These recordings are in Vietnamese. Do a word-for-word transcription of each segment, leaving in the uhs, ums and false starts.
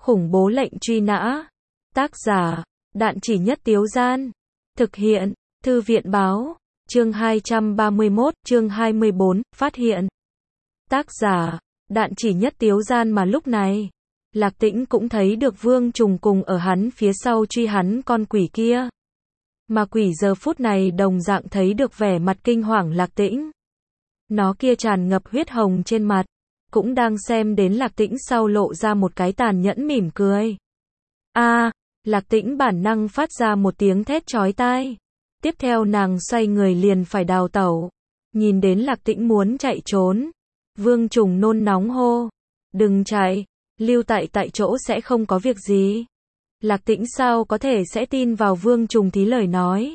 Khủng bố lệnh truy nã. Tác giả, Đạn Chỉ Nhất Tiếu Gian. Thực hiện, Thư viện báo. Chương hai trăm ba mươi mốt, chương hai mươi bốn, phát hiện. Tác giả, Đạn Chỉ Nhất Tiếu Gian. Mà lúc này, Lạc Tĩnh cũng thấy được Vương Trùng cùng ở hắn phía sau truy hắn con quỷ kia. Mà quỷ giờ phút này đồng dạng thấy được vẻ mặt kinh hoàng Lạc Tĩnh. Nó kia tràn ngập huyết hồng trên mặt, cũng đang xem đến Lạc Tĩnh sau lộ ra một cái tàn nhẫn mỉm cười. A, Lạc Tĩnh bản năng phát ra một tiếng thét chói tai. Tiếp theo nàng xoay người liền phải đào tẩu. Nhìn đến Lạc Tĩnh muốn chạy trốn, Vương Trùng nôn nóng hô: "Đừng chạy, lưu tại tại chỗ sẽ không có việc gì." Lạc Tĩnh sao có thể sẽ tin vào Vương Trùng thí lời nói.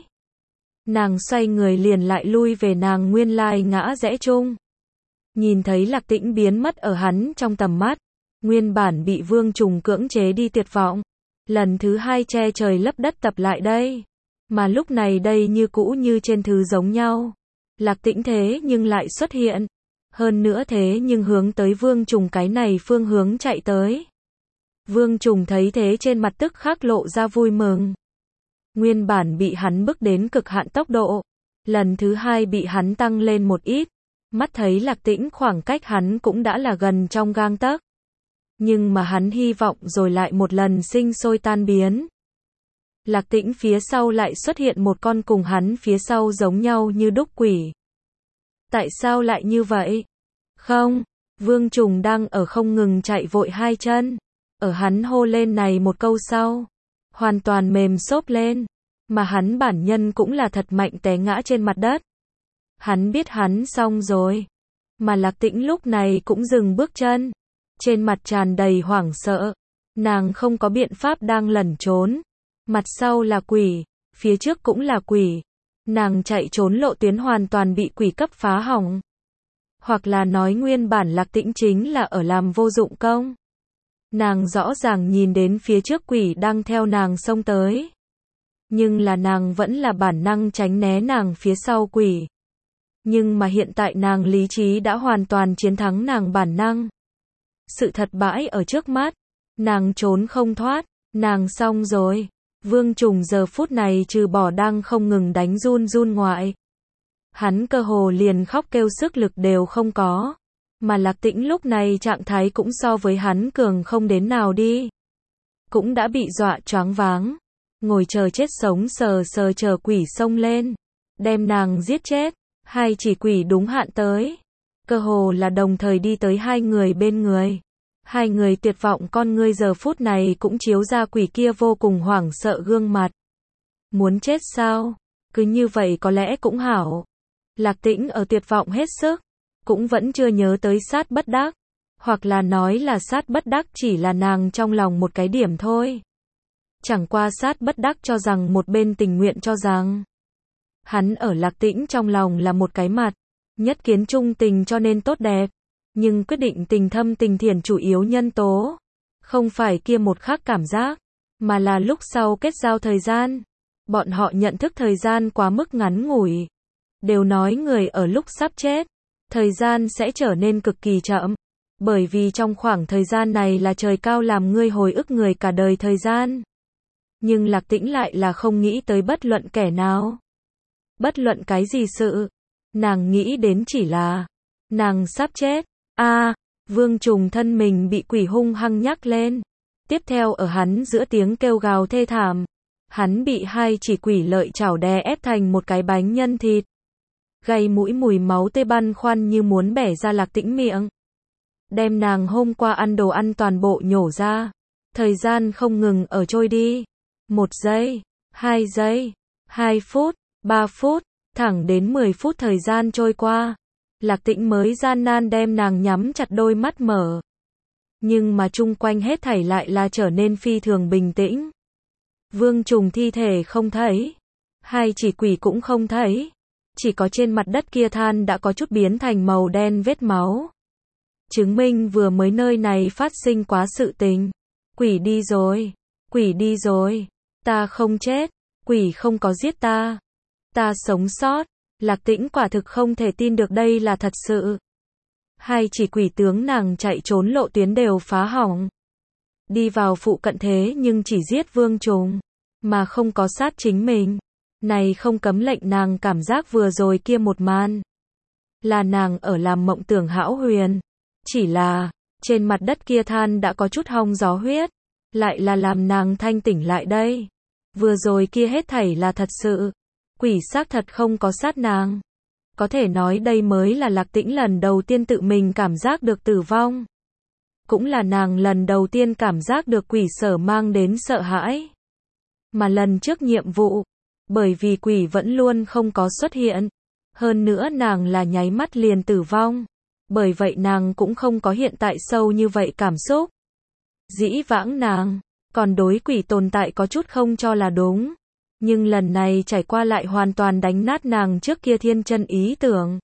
Nàng xoay người liền lại lui về nàng nguyên lai ngã rẽ chung. Nhìn thấy Lạc Tĩnh biến mất ở hắn trong tầm mắt, nguyên bản bị Vương Trùng cưỡng chế đi tuyệt vọng, lần thứ hai che trời lấp đất tập lại đây. Mà lúc này đây như cũ như trên thứ giống nhau. Lạc Tĩnh thế nhưng lại xuất hiện. Hơn nữa thế nhưng hướng tới Vương Trùng cái này phương hướng chạy tới. Vương Trùng thấy thế trên mặt tức khắc lộ ra vui mừng. Nguyên bản bị hắn bức đến cực hạn tốc độ, lần thứ hai bị hắn tăng lên một ít. Mắt thấy Lạc Tĩnh khoảng cách hắn cũng đã là gần trong gang tấc. Nhưng mà hắn hy vọng rồi lại một lần sinh sôi tan biến. Lạc Tĩnh phía sau lại xuất hiện một con cùng hắn phía sau giống nhau như đúc quỷ. Tại sao lại như vậy? Không, Vương Trùng đang ở không ngừng chạy vội hai chân. Ở hắn hô lên này một câu sau, hoàn toàn mềm xốp lên. Mà hắn bản nhân cũng là thật mạnh té ngã trên mặt đất. Hắn biết hắn xong rồi. Mà Lạc Tĩnh lúc này cũng dừng bước chân. Trên mặt tràn đầy hoảng sợ. Nàng không có biện pháp đang lẩn trốn. Mặt sau là quỷ, phía trước cũng là quỷ. Nàng chạy trốn lộ tuyến hoàn toàn bị quỷ cấp phá hỏng. Hoặc là nói nguyên bản Lạc Tĩnh chính là ở làm vô dụng công. Nàng rõ ràng nhìn đến phía trước quỷ đang theo nàng xông tới. Nhưng là nàng vẫn là bản năng tránh né nàng phía sau quỷ. Nhưng mà hiện tại nàng lý trí đã hoàn toàn chiến thắng nàng bản năng. Sự thật bãi ở trước mắt. Nàng trốn không thoát. Nàng xong rồi. Vương Trùng giờ phút này trừ bỏ đang không ngừng đánh run run ngoại. Hắn cơ hồ liền khóc kêu sức lực đều không có. Mà Lạc Tĩnh lúc này trạng thái cũng so với hắn cường không đến nào đi. Cũng đã bị dọa choáng váng. Ngồi chờ chết sống sờ sờ chờ quỷ xông lên. Đem nàng giết chết. Hai chỉ quỷ đúng hạn tới. Cơ hồ là đồng thời đi tới hai người bên người. Hai người tuyệt vọng con ngươi giờ phút này cũng chiếu ra quỷ kia vô cùng hoảng sợ gương mặt. Muốn chết sao? Cứ như vậy có lẽ cũng hảo. Lạc Tĩnh ở tuyệt vọng hết sức. Cũng vẫn chưa nhớ tới sát bất đắc. Hoặc là nói là sát bất đắc chỉ là nàng trong lòng một cái điểm thôi. Chẳng qua sát bất đắc cho rằng một bên tình nguyện cho rằng. Hắn ở Lạc Tĩnh trong lòng là một cái mặt. Nhất kiến trung tình cho nên tốt đẹp. Nhưng quyết định tình thâm tình thiển chủ yếu nhân tố. Không phải kia một khắc cảm giác. Mà là lúc sau kết giao thời gian. Bọn họ nhận thức thời gian quá mức ngắn ngủi. Đều nói người ở lúc sắp chết. Thời gian sẽ trở nên cực kỳ chậm. Bởi vì trong khoảng thời gian này là trời cao làm ngươi hồi ức người cả đời thời gian. Nhưng Lạc Tĩnh lại là không nghĩ tới bất luận kẻ nào. Bất luận cái gì sự. Nàng nghĩ đến chỉ là. Nàng sắp chết. A, Vương Trùng thân mình bị quỷ hung hăng nhắc lên. Tiếp theo ở hắn giữa tiếng kêu gào thê thảm. Hắn bị hai chỉ quỷ lợi chảo đè ép thành một cái bánh nhân thịt. Gây mũi mùi máu tê băn khoăn như muốn bẻ ra Lạc Tĩnh miệng. Đem nàng hôm qua ăn đồ ăn toàn bộ nhổ ra. Thời gian không ngừng ở trôi đi. Một giây, hai giây, hai phút, ba phút, thẳng đến mười phút thời gian trôi qua. Lạc Tĩnh mới gian nan đem nàng nhắm chặt đôi mắt mở. Nhưng mà chung quanh hết thảy lại là trở nên phi thường bình tĩnh. Vương Trùng thi thể không thấy. Hai chỉ quỷ cũng không thấy. Chỉ có trên mặt đất kia than đã có chút biến thành màu đen vết máu. Chứng minh vừa mới nơi này phát sinh quá sự tình. Quỷ đi rồi. Quỷ đi rồi. Ta không chết. Quỷ không có giết ta. Ta sống sót. Lạc Tĩnh quả thực không thể tin được đây là thật sự. Hai chỉ quỷ tướng nàng chạy trốn lộ tuyến đều phá hỏng. đi vào phụ cận thế nhưng chỉ giết Vương Trùng, mà không có sát chính mình. Này không cấm lệnh nàng cảm giác vừa rồi kia một màn. Là nàng ở làm mộng tưởng hão huyền. Chỉ là, trên mặt đất kia than đã có chút hong gió huyết. Lại là làm nàng thanh tỉnh lại đây. Vừa rồi kia hết thảy là thật sự. Quỷ xác thật không có sát nàng. Có thể nói đây mới là Lạc Tĩnh lần đầu tiên tự mình cảm giác được tử vong. Cũng là nàng lần đầu tiên cảm giác được quỷ sở mang đến sợ hãi. Mà lần trước nhiệm vụ, bởi vì quỷ vẫn luôn không có xuất hiện. Hơn nữa nàng là nháy mắt liền tử vong. Bởi vậy nàng cũng không có hiện tại sâu như vậy cảm xúc. Dĩ vãng nàng, còn đối quỷ tồn tại có chút không cho là đúng. Nhưng lần này trải qua lại hoàn toàn đánh nát nàng trước kia thiên chân ý tưởng.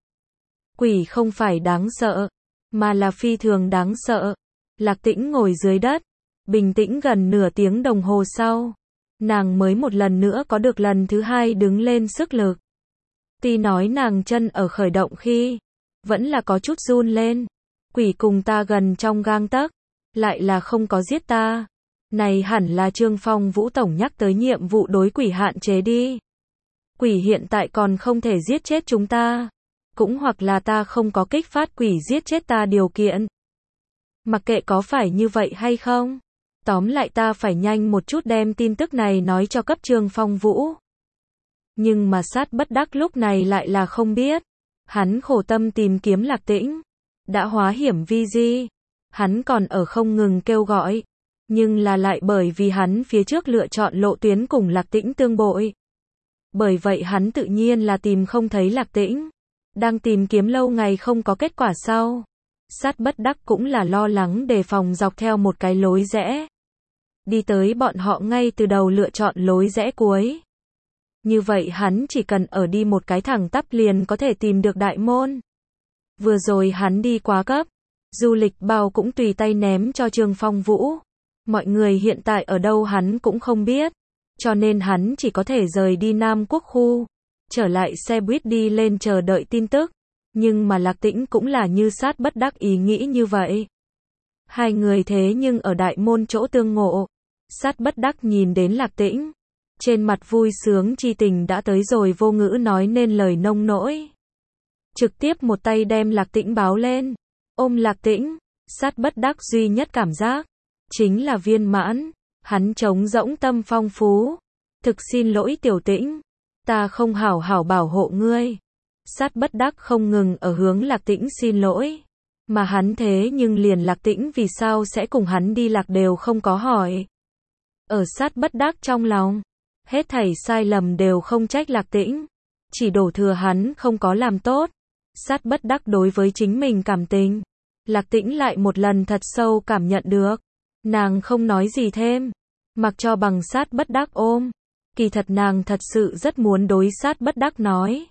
Quỷ không phải đáng sợ, mà là phi thường đáng sợ. Lạc Tĩnh ngồi dưới đất, bình tĩnh gần nửa tiếng đồng hồ sau. Nàng mới một lần nữa có được lần thứ hai đứng lên sức lực. Tuy nói nàng chân ở khởi động khi, vẫn là có chút run lên. Quỷ cùng ta gần trong gang tấc, lại là không có giết ta. Này hẳn là Trương Phong Vũ Tổng nhắc tới nhiệm vụ đối quỷ hạn chế đi. Quỷ hiện tại còn không thể giết chết chúng ta. Cũng hoặc là ta không có kích phát quỷ giết chết ta điều kiện. Mặc kệ có phải như vậy hay không. Tóm lại ta phải nhanh một chút đem tin tức này nói cho cấp Trương Phong Vũ. Nhưng mà sát bất đắc lúc này lại là không biết. Hắn khổ tâm tìm kiếm Lạc Tĩnh. Đã hóa hiểm vi di. Hắn còn ở không ngừng kêu gọi. Nhưng là lại bởi vì hắn phía trước lựa chọn lộ tuyến cùng Lạc Tĩnh tương bội. Bởi vậy hắn tự nhiên là tìm không thấy Lạc Tĩnh. Đang tìm kiếm lâu ngày không có kết quả sau. Sát bất đắc cũng là lo lắng đề phòng dọc theo một cái lối rẽ. Đi tới bọn họ ngay từ đầu lựa chọn lối rẽ cuối. Như vậy hắn chỉ cần ở đi một cái thẳng tắp liền có thể tìm được đại môn. Vừa rồi hắn đi quá cấp. Du lịch bao cũng tùy tay ném cho Trương Phong Vũ. Mọi người hiện tại ở đâu hắn cũng không biết. Cho nên hắn chỉ có thể rời đi Nam Quốc khu. Trở lại xe buýt đi lên chờ đợi tin tức. Nhưng mà Lạc Tĩnh cũng là như sát bất đắc ý nghĩ như vậy. Hai người thế nhưng ở đại môn chỗ tương ngộ. Sát bất đắc nhìn đến Lạc Tĩnh. Trên mặt vui sướng chi tình đã tới rồi vô ngữ nói nên lời nông nỗi. Trực tiếp một tay đem Lạc Tĩnh báo lên. Ôm Lạc Tĩnh. Sát bất đắc duy nhất cảm giác. Chính là viên mãn. Hắn trống rỗng tâm phong phú. Thực xin lỗi Tiểu Tĩnh. Ta không hảo hảo bảo hộ ngươi. Sát bất đắc không ngừng ở hướng Lạc Tĩnh xin lỗi. Mà hắn thế nhưng liền Lạc Tĩnh vì sao sẽ cùng hắn đi lạc đều không có hỏi. Ở sát bất đắc trong lòng. Hết thảy sai lầm đều không trách Lạc Tĩnh. Chỉ đổ thừa hắn không có làm tốt. Sát bất đắc đối với chính mình cảm tình. Lạc Tĩnh lại một lần thật sâu cảm nhận được. Nàng không nói gì thêm. Mặc cho bằng sát bất đắc ôm. Kỳ thật nàng thật sự rất muốn đối sát bất đắc nói.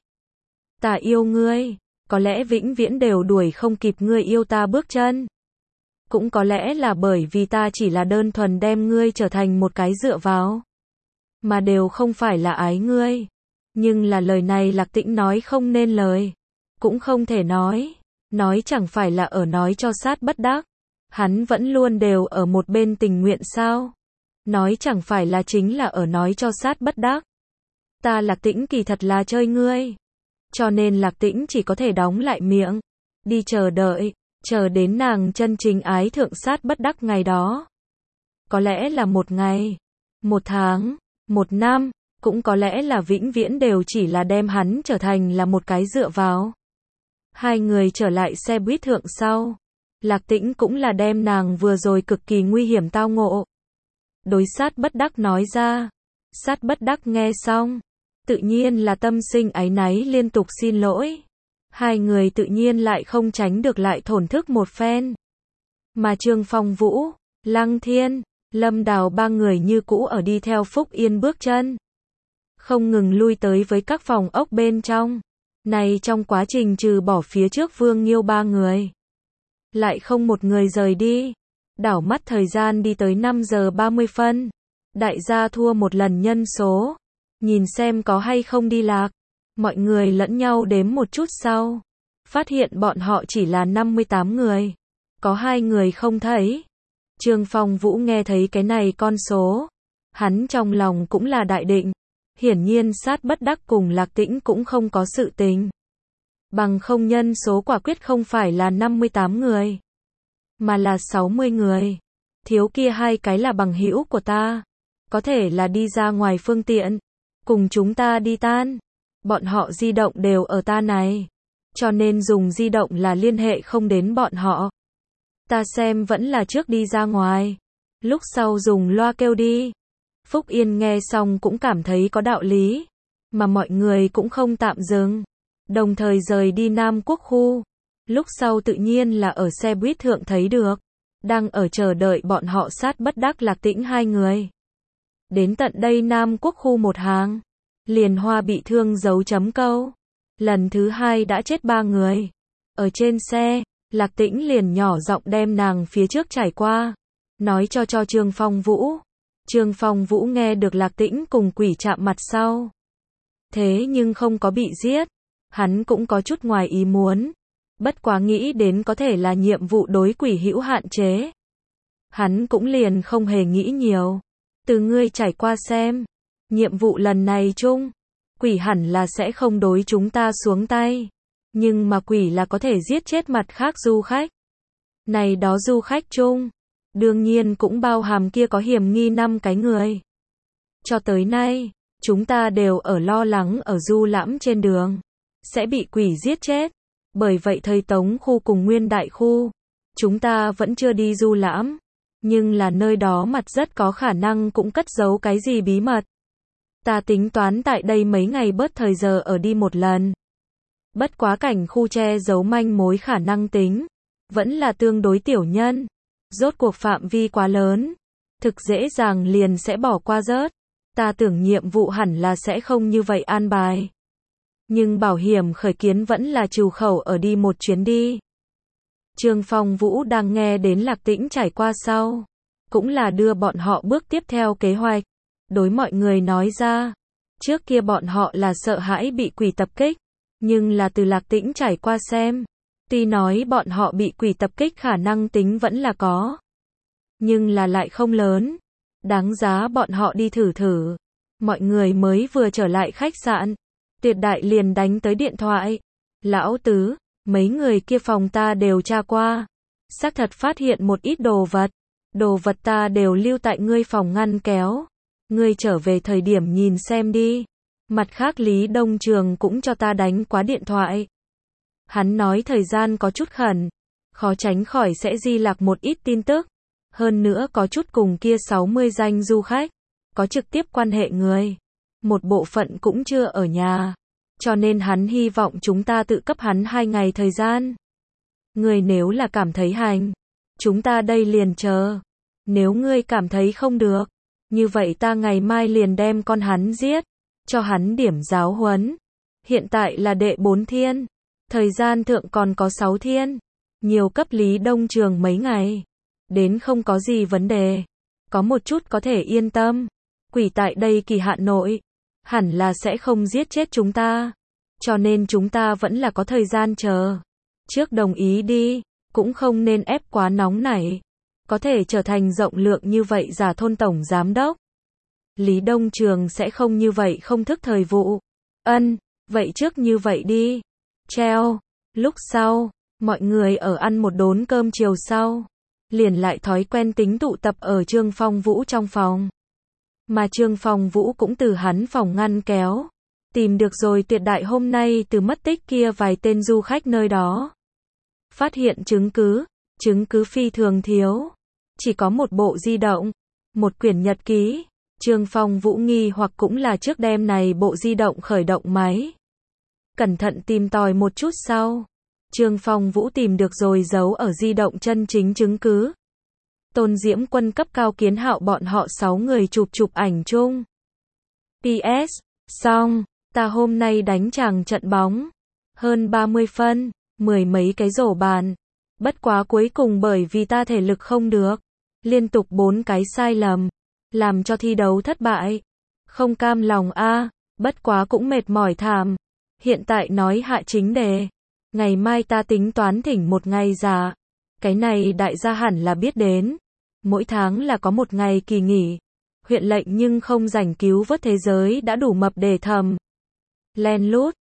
Ta yêu ngươi. Có lẽ vĩnh viễn đều đuổi không kịp ngươi yêu ta bước chân. Cũng có lẽ là bởi vì ta chỉ là đơn thuần đem ngươi trở thành một cái dựa vào. Mà đều không phải là ái ngươi. Nhưng là lời này Lạc Tĩnh nói không nên lời. Cũng không thể nói. Nói chẳng phải là ở nói cho sát bất đắc. Hắn vẫn luôn đều ở một bên tình nguyện sao. Nói chẳng phải là chính là ở nói cho sát bất đắc. Ta Lạc Tĩnh kỳ thật là chơi ngươi. Cho nên Lạc Tĩnh chỉ có thể đóng lại miệng. Đi chờ đợi. Chờ đến nàng chân chính ái thượng sát bất đắc ngày đó. Có lẽ là một ngày. Một tháng. Một năm. Cũng có lẽ là vĩnh viễn đều chỉ là đem hắn trở thành là một cái dựa vào. Hai người trở lại xe buýt thượng sau. Lạc Tĩnh cũng là đem nàng vừa rồi cực kỳ nguy hiểm tao ngộ. Đối sát bất đắc nói ra. Sát bất đắc nghe xong. Tự nhiên là tâm sinh áy náy liên tục xin lỗi. Hai người tự nhiên lại không tránh được lại thổn thức một phen. Mà Trương Phong Vũ, Lăng Thiên, Lâm Đào ba người như cũ ở đi theo Phúc Yên bước chân. Không ngừng lui tới với các phòng ốc bên trong. Này trong quá trình trừ bỏ phía trước Vương Nghiêu ba người. Lại không một người rời đi. Đảo mắt thời gian đi tới năm giờ ba mươi phân. Đại gia thua một lần nhân số. Nhìn xem có hay không đi lạc. Mọi người lẫn nhau đếm một chút sau. Phát hiện bọn họ chỉ là năm mươi tám người. Có hai người không thấy. Trương Phong Vũ nghe thấy cái này con số, hắn trong lòng cũng là đại định, hiển nhiên sát bất đắc cùng Lạc Tĩnh cũng không có sự tình. Bằng không nhân số quả quyết không phải là năm mươi tám người, mà là sáu mươi người. Thiếu kia hai cái là bằng hữu của ta, có thể là đi ra ngoài phương tiện, cùng chúng ta đi tan. Bọn họ di động đều ở ta này, cho nên dùng di động là liên hệ không đến bọn họ. Ta xem vẫn là trước đi ra ngoài, lúc sau dùng loa kêu đi. Phúc Yên nghe xong cũng cảm thấy có đạo lý, mà mọi người cũng không tạm dừng, đồng thời rời đi Nam Quốc khu. Lúc sau tự nhiên là ở xe buýt thượng thấy được, đang ở chờ đợi bọn họ sát bất đắc Lạc Tĩnh hai người. Đến tận đây Nam Quốc khu một hàng, liền hoa bị thương dấu chấm câu. Lần thứ hai đã chết ba người. Ở trên xe, Lạc Tĩnh liền nhỏ giọng đem nàng phía trước trải qua, nói cho cho Trương Phong Vũ. Trương Phong Vũ nghe được Lạc Tĩnh cùng quỷ chạm mặt sau, thế nhưng không có bị giết, hắn cũng có chút ngoài ý muốn, bất quá nghĩ đến có thể là nhiệm vụ đối quỷ hữu hạn chế, hắn cũng liền không hề nghĩ nhiều. Từ ngươi trải qua xem, nhiệm vụ lần này chung, quỷ hẳn là sẽ không đối chúng ta xuống tay, nhưng mà quỷ là có thể giết chết mặt khác du khách. Này đó du khách chung, đương nhiên cũng bao hàm kia có hiểm nghi năm cái người. Cho tới nay, chúng ta đều ở lo lắng ở du lãm trên đường sẽ bị quỷ giết chết. Bởi vậy thời Tống khu cùng Nguyên Đại khu, chúng ta vẫn chưa đi du lãm, nhưng là nơi đó mặt rất có khả năng cũng cất giấu cái gì bí mật. Ta tính toán tại đây mấy ngày bớt thời giờ ở đi một lần. Bất quá cảnh khu che giấu manh mối khả năng tính vẫn là tương đối tiểu nhân, rốt cuộc phạm vi quá lớn, thực dễ dàng liền sẽ bỏ qua rớt. Ta tưởng nhiệm vụ hẳn là sẽ không như vậy an bài, nhưng bảo hiểm khởi kiến vẫn là trù khẩu ở đi một chuyến đi. Trương Phong Vũ đang nghe đến Lạc Tĩnh trải qua sau, cũng là đưa bọn họ bước tiếp theo kế hoạch, đối mọi người nói ra. Trước kia bọn họ là sợ hãi bị quỷ tập kích, nhưng là từ Lạc Tĩnh trải qua xem, tuy nói bọn họ bị quỷ tập kích khả năng tính vẫn là có, nhưng là lại không lớn, đáng giá bọn họ đi thử thử. Mọi người mới vừa trở lại khách sạn, Tuyệt Đại liền đánh tới điện thoại. Lão Tứ, mấy người kia phòng ta đều tra qua, xác thật phát hiện một ít đồ vật, đồ vật ta đều lưu tại ngươi phòng ngăn kéo, ngươi trở về thời điểm nhìn xem đi. Mặt khác Lý Đông Trường cũng cho ta đánh quá điện thoại. Hắn nói thời gian có chút khẩn, khó tránh khỏi sẽ di lạc một ít tin tức, hơn nữa có chút cùng kia sáu mươi danh du khách có trực tiếp quan hệ người, một bộ phận cũng chưa ở nhà, cho nên hắn hy vọng chúng ta tự cấp hắn hai ngày thời gian. Ngươi nếu là cảm thấy hành, chúng ta đây liền chờ. Nếu ngươi cảm thấy không được, như vậy ta ngày mai liền đem con hắn giết, cho hắn điểm giáo huấn. Hiện tại là đệ bốn thiên, thời gian thượng còn có sáu thiên, nhiều cấp Lý Đông Trường mấy ngày, đến không có gì vấn đề, có một chút có thể yên tâm. Quỷ tại đây kỳ hạn nội, hẳn là sẽ không giết chết chúng ta, cho nên chúng ta vẫn là có thời gian chờ. Trước đồng ý đi, cũng không nên ép quá nóng nảy, có thể trở thành rộng lượng như vậy giả thôn tổng giám đốc. Lý Đông Trường sẽ không như vậy không thức thời vụ. Ân, vậy trước như vậy đi. Treo. Lúc sau, mọi người ở ăn một đốn cơm chiều sau, liền lại thói quen tính tụ tập ở Trương Phong Vũ trong phòng. Mà Trương Phong Vũ cũng từ hắn phòng ngăn kéo, tìm được rồi Tuyệt Đại hôm nay từ mất tích kia vài tên du khách nơi đó. Phát hiện chứng cứ, chứng cứ phi thường thiếu, chỉ có một bộ di động, một quyển nhật ký. Trương Phong Vũ nghi hoặc cũng là trước đêm này bộ di động khởi động máy. Cẩn thận tìm tòi một chút sau, Trương Phong Vũ tìm được rồi giấu ở di động chân chính chứng cứ. Tôn Diễm Quân cấp cao Kiến Hạo bọn họ sáu người chụp chụp ảnh chung. pê ét, xong, ta hôm nay đánh chàng trận bóng, hơn ba mươi phân, mười mấy cái rổ bàn. Bất quá cuối cùng bởi vì ta thể lực không được, liên tục bốn cái sai lầm, làm cho thi đấu thất bại. Không cam lòng a, bất quá cũng mệt mỏi thảm. Hiện tại nói hạ chính đề, ngày mai ta tính toán thỉnh một ngày giả, cái này đại gia hẳn là biết đến. Mỗi tháng là có một ngày kỳ nghỉ. Huyện lệnh nhưng không rảnh cứu vớt thế giới đã đủ mập để thầm. Len lút.